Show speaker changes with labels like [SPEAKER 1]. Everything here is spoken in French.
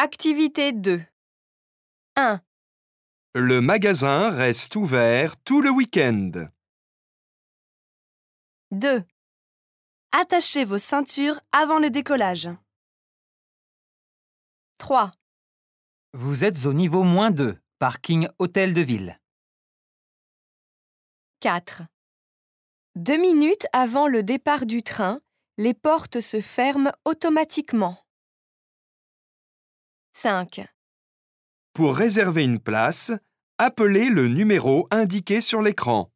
[SPEAKER 1] Activité 2. 1.
[SPEAKER 2] Le magasin reste ouvert tout le week-end.
[SPEAKER 1] 2.
[SPEAKER 3] Attachez vos ceintures avant le décollage.
[SPEAKER 1] 3.
[SPEAKER 4] Vous êtes au niveau -2, parking Hôtel de Ville.
[SPEAKER 1] 4. 2 minutes avant le départ du train, les portes se ferment automatiquement. 5.
[SPEAKER 2] Pour réserver une place, appelez le numéro indiqué sur l'écran.